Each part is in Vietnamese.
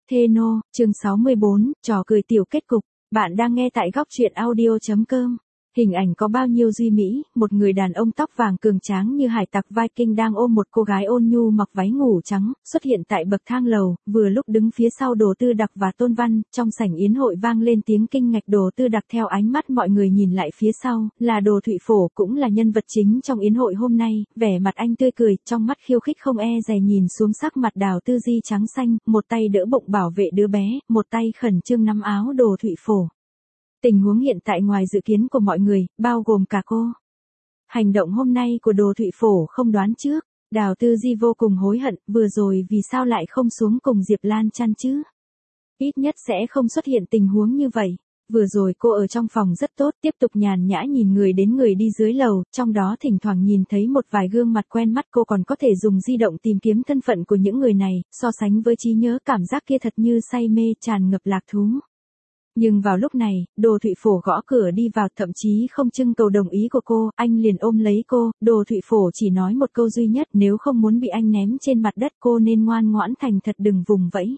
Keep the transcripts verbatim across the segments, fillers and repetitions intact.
Thê nô, chương sáu mươi bốn, trò cười tiểu kết cục. Bạn đang nghe tại góc truyện audio.com. Hình ảnh có bao nhiêu duy mỹ, một người đàn ông tóc vàng cường tráng như hải tặc Viking đang ôm một cô gái ôn nhu mặc váy ngủ trắng, xuất hiện tại bậc thang lầu, vừa lúc đứng phía sau Đồ Tư Đặc và Tôn Văn, trong sảnh yến hội vang lên tiếng kinh ngạch. Đồ Tư Đặc theo ánh mắt mọi người nhìn lại phía sau, là Đồ Thụy Phổ, cũng là nhân vật chính trong yến hội hôm nay, vẻ mặt anh tươi cười, trong mắt khiêu khích không e dè nhìn xuống sắc mặt Đào Tư Di trắng xanh, một tay đỡ bụng bảo vệ đứa bé, một tay khẩn trương nắm áo Đồ Thụy Phổ. Tình huống hiện tại ngoài dự kiến của mọi người, bao gồm cả cô. Hành động hôm nay của Đồ Thụy Phổ không đoán trước, Đào Tư Di vô cùng hối hận, vừa rồi vì sao lại không xuống cùng Diệp Lan Chăn chứ? Ít nhất sẽ không xuất hiện tình huống như vậy. Vừa rồi cô ở trong phòng rất tốt, tiếp tục nhàn nhã nhìn người đến người đi dưới lầu, trong đó thỉnh thoảng nhìn thấy một vài gương mặt quen mắt, cô còn có thể dùng di động tìm kiếm thân phận của những người này, so sánh với trí nhớ cảm giác kia thật như say mê tràn ngập lạc thú. Nhưng vào lúc này, Đồ Thụy Phổ gõ cửa đi vào, thậm chí không trưng cầu đồng ý của cô, anh liền ôm lấy cô. Đồ Thụy Phổ chỉ nói một câu duy nhất, nếu không muốn bị anh ném trên mặt đất cô nên ngoan ngoãn thành thật đừng vùng vẫy.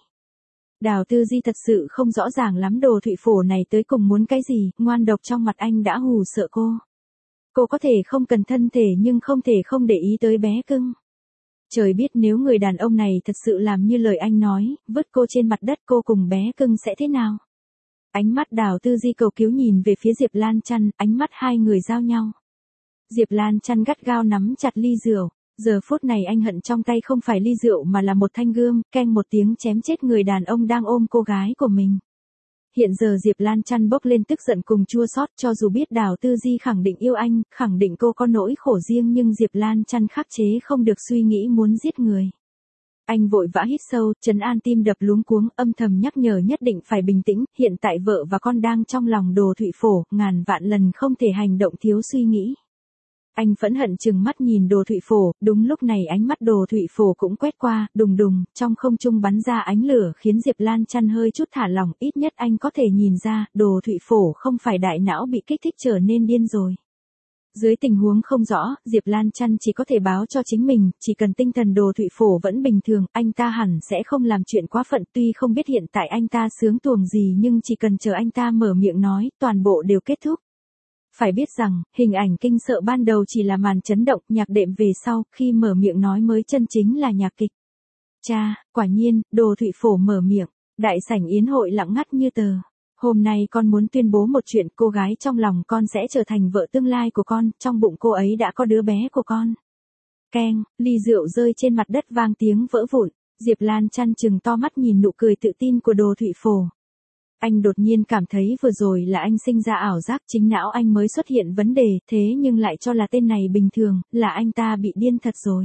Đào Tư Di thật sự không rõ ràng lắm Đồ Thụy Phổ này tới cùng muốn cái gì, ngoan độc trong mặt anh đã hù sợ cô. Cô có thể không cần thân thể nhưng không thể không để ý tới bé cưng. Trời biết nếu người đàn ông này thật sự làm như lời anh nói, vứt cô trên mặt đất cô cùng bé cưng sẽ thế nào? Ánh mắt Đào Tư Di cầu cứu nhìn về phía Diệp Lan Chăn, ánh mắt hai người giao nhau. Diệp Lan Chăn gắt gao nắm chặt ly rượu, giờ phút này anh hận trong tay không phải ly rượu mà là một thanh gươm, keng một tiếng chém chết người đàn ông đang ôm cô gái của mình. Hiện giờ Diệp Lan Chăn bốc lên tức giận cùng chua xót, cho dù biết Đào Tư Di khẳng định yêu anh, khẳng định cô có nỗi khổ riêng nhưng Diệp Lan Chăn khắc chế không được suy nghĩ muốn giết người. Anh vội vã hít sâu, trấn an tim đập luống cuống, âm thầm nhắc nhở nhất định phải bình tĩnh, hiện tại vợ và con đang trong lòng Đồ Thụy Phổ, ngàn vạn lần không thể hành động thiếu suy nghĩ. Anh phẫn hận chừng mắt nhìn Đồ Thụy Phổ, đúng lúc này ánh mắt Đồ Thụy Phổ cũng quét qua, đùng đùng, trong không trung bắn ra ánh lửa khiến Diệp Lan Chăn hơi chút thả lỏng, ít nhất anh có thể nhìn ra, Đồ Thụy Phổ không phải đại não bị kích thích trở nên điên rồi. Dưới tình huống không rõ, Diệp Lan Chăn chỉ có thể báo cho chính mình, chỉ cần tinh thần Đồ Thụy Phổ vẫn bình thường, anh ta hẳn sẽ không làm chuyện quá phận, tuy không biết hiện tại anh ta sướng tuồng gì nhưng chỉ cần chờ anh ta mở miệng nói, toàn bộ đều kết thúc. Phải biết rằng, hình ảnh kinh sợ ban đầu chỉ là màn chấn động, nhạc đệm về sau, khi mở miệng nói mới chân chính là nhạc kịch. Cha, quả nhiên, Đồ Thụy Phổ mở miệng, đại sảnh yến hội lặng ngắt như tờ. Hôm nay con muốn tuyên bố một chuyện, cô gái trong lòng con sẽ trở thành vợ tương lai của con, trong bụng cô ấy đã có đứa bé của con. Keng, ly rượu rơi trên mặt đất vang tiếng vỡ vụn, Diệp Lan Chăn chừng to mắt nhìn nụ cười tự tin của Đồ Thụy Phổ. Anh đột nhiên cảm thấy vừa rồi là anh sinh ra ảo giác, chính não anh mới xuất hiện vấn đề, thế nhưng lại cho là tên này bình thường, là anh ta bị điên thật rồi.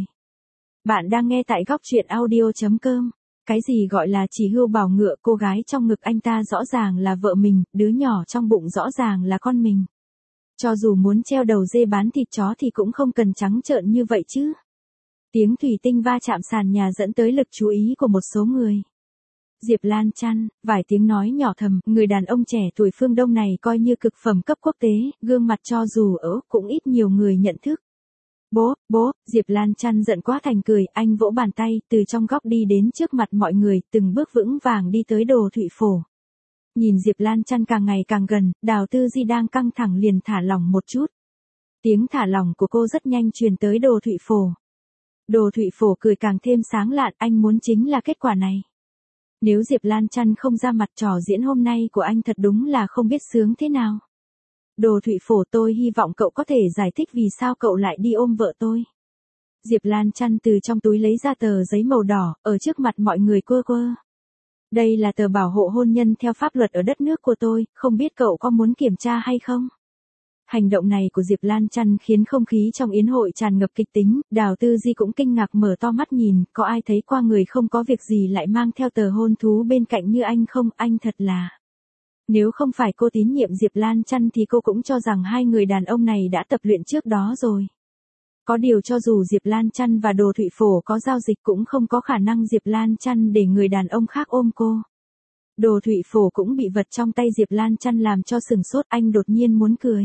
Bạn đang nghe tại góc truyện audio.com. Cái gì gọi là chỉ hươu bảo ngựa, cô gái trong ngực anh ta rõ ràng là vợ mình, đứa nhỏ trong bụng rõ ràng là con mình. Cho dù muốn treo đầu dê bán thịt chó thì cũng không cần trắng trợn như vậy chứ. Tiếng thủy tinh va chạm sàn nhà dẫn tới lực chú ý của một số người. Diệp Lan Chăn, vài tiếng nói nhỏ thầm, người đàn ông trẻ tuổi phương Đông này coi như cực phẩm cấp quốc tế, gương mặt cho dù ở cũng ít nhiều người nhận thức. Bố, bố, Diệp Lan Chăn giận quá thành cười, anh vỗ bàn tay, từ trong góc đi đến trước mặt mọi người, từng bước vững vàng đi tới Đồ Thụy Phổ. Nhìn Diệp Lan Chăn càng ngày càng gần, Đào Tư Di đang căng thẳng liền thả lỏng một chút. Tiếng thả lỏng của cô rất nhanh truyền tới Đồ Thụy Phổ. Đồ Thụy Phổ cười càng thêm sáng lạn, anh muốn chính là kết quả này. Nếu Diệp Lan Chăn không ra mặt, trò diễn hôm nay của anh thật đúng là không biết sướng thế nào. Đồ Thụy Phổ, tôi hy vọng cậu có thể giải thích vì sao cậu lại đi ôm vợ tôi. Diệp Lan Chăn từ trong túi lấy ra tờ giấy màu đỏ, ở trước mặt mọi người quơ quơ. Đây là tờ bảo hộ hôn nhân theo pháp luật ở đất nước của tôi, không biết cậu có muốn kiểm tra hay không? Hành động này của Diệp Lan Chăn khiến không khí trong yến hội tràn ngập kịch tính, Đào Tư Di cũng kinh ngạc mở to mắt nhìn, có ai thấy qua người không có việc gì lại mang theo tờ hôn thú bên cạnh như anh không, anh thật là... Nếu không phải cô tín nhiệm Diệp Lan Chăn thì cô cũng cho rằng hai người đàn ông này đã tập luyện trước đó rồi. Có điều cho dù Diệp Lan Chăn và Đồ Thụy Phổ có giao dịch cũng không có khả năng Diệp Lan Chăn để người đàn ông khác ôm cô. Đồ Thụy Phổ cũng bị vật trong tay Diệp Lan Chăn làm cho sừng sốt, anh đột nhiên muốn cười.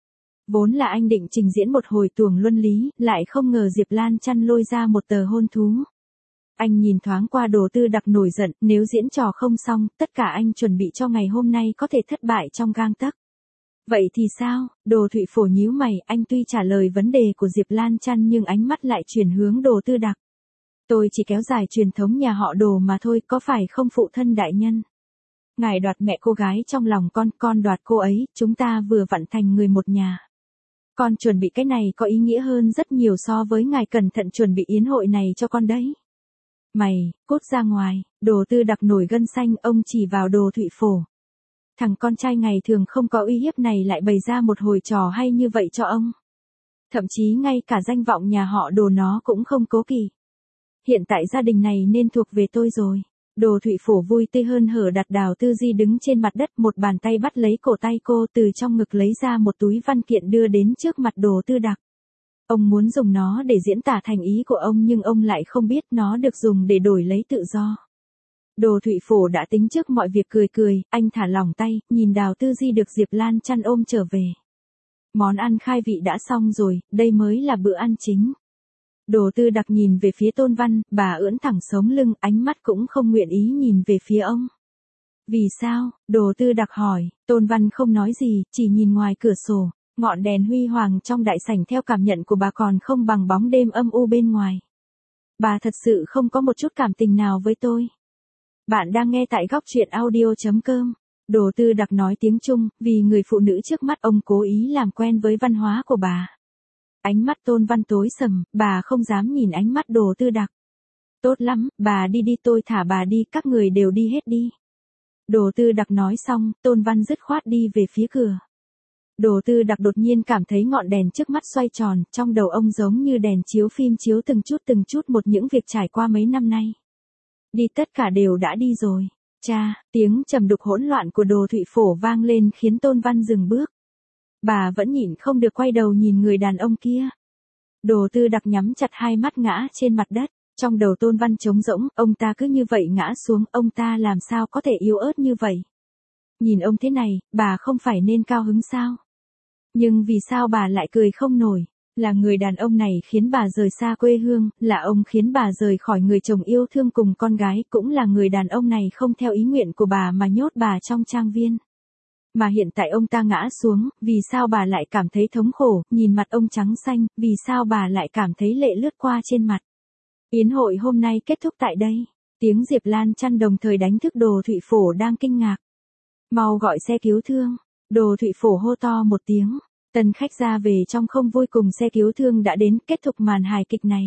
Vốn là anh định trình diễn một hồi tuồng luân lý, lại không ngờ Diệp Lan Chăn lôi ra một tờ hôn thú. Anh nhìn thoáng qua Đồ Tư Đặc nổi giận, nếu diễn trò không xong, tất cả anh chuẩn bị cho ngày hôm nay có thể thất bại trong gang tấc. Vậy thì sao? Đồ Thụy Phổ nhíu mày, anh tuy trả lời vấn đề của Diệp Lan Chăn nhưng ánh mắt lại chuyển hướng Đồ Tư Đặc. Tôi chỉ kéo dài truyền thống nhà họ Đồ mà thôi, có phải không phụ thân đại nhân? Ngài đoạt mẹ cô gái trong lòng con, con đoạt cô ấy, chúng ta vừa vặn thành người một nhà. Con chuẩn bị cái này có ý nghĩa hơn rất nhiều so với ngài cẩn thận chuẩn bị yến hội này cho con đấy. Mày, cút ra ngoài, Đồ Tư Đặc nổi gân xanh, ông chỉ vào Đồ Thụy Phổ. Thằng con trai ngày thường không có uy hiếp này lại bày ra một hồi trò hay như vậy cho ông. Thậm chí ngay cả danh vọng nhà họ Đồ nó cũng không cố kỵ. Hiện tại gia đình này nên thuộc về tôi rồi. Đồ Thụy Phổ vui tươi hơn hở đặt Đào Tư Di đứng trên mặt đất, một bàn tay bắt lấy cổ tay cô, từ trong ngực lấy ra một túi văn kiện đưa đến trước mặt Đồ Tư Đặc. Ông muốn dùng nó để diễn tả thành ý của ông nhưng ông lại không biết nó được dùng để đổi lấy tự do. Đồ Thụy Phổ đã tính trước mọi việc, cười cười, anh thả lỏng tay, nhìn Đào Tư Di được Diệp Lan Chăn ôm trở về. Món ăn khai vị đã xong rồi, đây mới là bữa ăn chính. Đồ Tư Đặc nhìn về phía Tôn Văn, bà ưỡn thẳng sống lưng, ánh mắt cũng không nguyện ý nhìn về phía ông. Vì sao? Đồ Tư Đặc hỏi. Tôn Văn không nói gì, chỉ nhìn ngoài cửa sổ, ngọn đèn huy hoàng trong đại sảnh theo cảm nhận của bà còn không bằng bóng đêm âm u bên ngoài. Bà thật sự không có một chút cảm tình nào với tôi. Bạn đang nghe tại góc truyện audio chấm com. Đồ Tư Đặc nói tiếng Trung, vì người phụ nữ trước mắt ông cố ý làm quen với văn hóa của bà. Ánh mắt Tôn Văn tối sầm, bà không dám nhìn ánh mắt Đồ Tư Đặc. Tốt lắm, bà đi đi, tôi thả bà đi, các người đều đi hết đi. Đồ Tư Đặc nói xong, Tôn Văn dứt khoát đi về phía cửa. Đồ Tư Đặc đột nhiên cảm thấy ngọn đèn trước mắt xoay tròn, trong đầu ông giống như đèn chiếu phim chiếu từng chút từng chút một những việc trải qua mấy năm nay. Đi, tất cả đều đã đi rồi. Cha, tiếng trầm đục hỗn loạn của Đồ Thụy Phổ vang lên khiến Tôn Văn dừng bước. Bà vẫn nhịn không được quay đầu nhìn người đàn ông kia. Đồ Tư Đặc nhắm chặt hai mắt ngã trên mặt đất, trong đầu Tôn Văn trống rỗng, ông ta cứ như vậy ngã xuống, ông ta làm sao có thể yếu ớt như vậy. Nhìn ông thế này, bà không phải nên cao hứng sao? Nhưng vì sao bà lại cười không nổi? Là người đàn ông này khiến bà rời xa quê hương, là ông khiến bà rời khỏi người chồng yêu thương cùng con gái, cũng là người đàn ông này không theo ý nguyện của bà mà nhốt bà trong trang viên. Mà hiện tại ông ta ngã xuống, vì sao bà lại cảm thấy thống khổ, nhìn mặt ông trắng xanh, vì sao bà lại cảm thấy lệ lướt qua trên mặt. Yến hội hôm nay kết thúc tại đây. Tiếng Diệp Lan Chăn đồng thời đánh thức Đồ Thụy Phổ đang kinh ngạc. Mau gọi xe cứu thương. Đồ Thụy Phổ hô to một tiếng. Tân khách ra về trong không vui cùng xe cứu thương đã đến, kết thúc màn hài kịch này.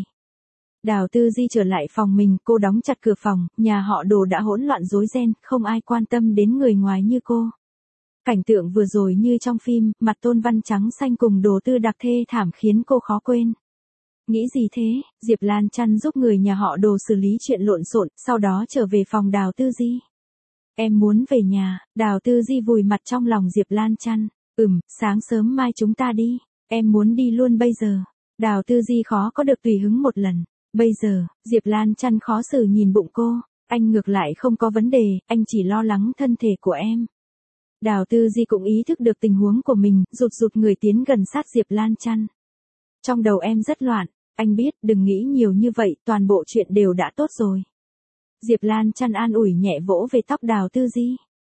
Đào Tư Di trở lại phòng mình, cô đóng chặt cửa phòng, nhà họ Đồ đã hỗn loạn rối ren, không ai quan tâm đến người ngoài như cô. Cảnh tượng vừa rồi như trong phim, mặt Tôn Văn trắng xanh cùng Đồ Tư Đặc thê thảm khiến cô khó quên. Nghĩ gì thế? Diệp Lan Chăn giúp người nhà họ Đồ xử lý chuyện lộn xộn, sau đó trở về phòng Đào Tư Di. Em muốn về nhà. Đào Tư Di vùi mặt trong lòng Diệp Lan Chăn. Ừm, sáng sớm mai chúng ta đi. Em muốn đi luôn bây giờ. Đào Tư Di khó có được tùy hứng một lần. Bây giờ, Diệp Lan Chăn khó xử nhìn bụng cô. Anh ngược lại không có vấn đề, anh chỉ lo lắng thân thể của em. Đào Tư Di cũng ý thức được tình huống của mình, rụt rụt người tiến gần sát Diệp Lan Chăn. Trong đầu em rất loạn, anh biết, đừng nghĩ nhiều như vậy, toàn bộ chuyện đều đã tốt rồi. Diệp Lan Chăn an ủi nhẹ vỗ về tóc Đào Tư Di.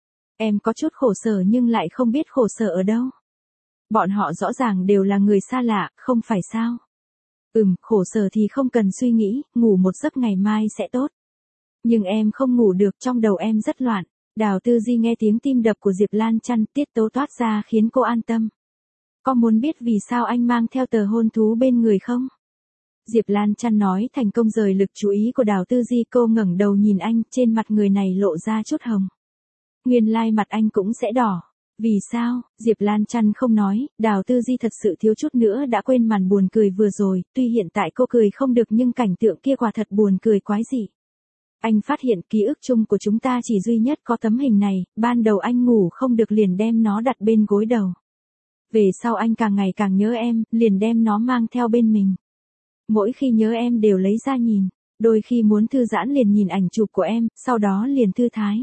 Em có chút khổ sở nhưng lại không biết khổ sở ở đâu. Bọn họ rõ ràng đều là người xa lạ, không phải sao? Ừm, khổ sở thì không cần suy nghĩ, ngủ một giấc ngày mai sẽ tốt. Nhưng em không ngủ được, trong đầu em rất loạn. Đào Tư Di nghe tiếng tim đập của Diệp Lan Chăn, tiết tấu toát ra khiến cô an tâm. Có muốn biết vì sao anh mang theo tờ hôn thú bên người không? Diệp Lan Chăn nói thành công rời lực chú ý của Đào Tư Di, cô ngẩng đầu nhìn anh, trên mặt người này lộ ra chút hồng. Nguyên lai mặt anh cũng sẽ đỏ. Vì sao? Diệp Lan Chăn không nói, Đào Tư Di thật sự thiếu chút nữa đã quên màn buồn cười vừa rồi, tuy hiện tại cô cười không được nhưng cảnh tượng kia quả thật buồn cười quái dị. Anh phát hiện ký ức chung của chúng ta chỉ duy nhất có tấm hình này, ban đầu anh ngủ không được liền đem nó đặt bên gối đầu. Về sau anh càng ngày càng nhớ em, liền đem nó mang theo bên mình. Mỗi khi nhớ em đều lấy ra nhìn, đôi khi muốn thư giãn liền nhìn ảnh chụp của em, sau đó liền thư thái.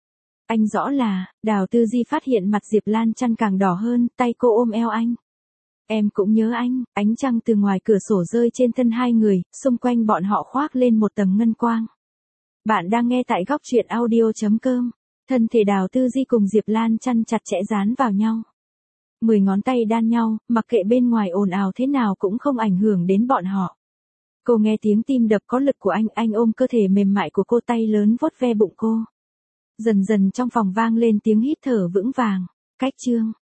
Anh rõ là, Đào Tư Di phát hiện mặt Diệp Lan Chăn càng đỏ hơn, tay cô ôm eo anh. Em cũng nhớ anh, ánh trăng từ ngoài cửa sổ rơi trên thân hai người, xung quanh bọn họ khoác lên một tầng ngân quang. Bạn đang nghe tại góc truyện audio.com. Thân thể Đào Tư Di cùng Diệp Lan chăn chặt chẽ dán vào nhau. Mười ngón tay đan nhau, mặc kệ bên ngoài ồn ào thế nào cũng không ảnh hưởng đến bọn họ. Cô nghe tiếng tim đập có lực của anh, anh ôm cơ thể mềm mại của cô, tay lớn vuốt ve bụng cô. Dần dần trong phòng vang lên tiếng hít thở vững vàng. Cách chương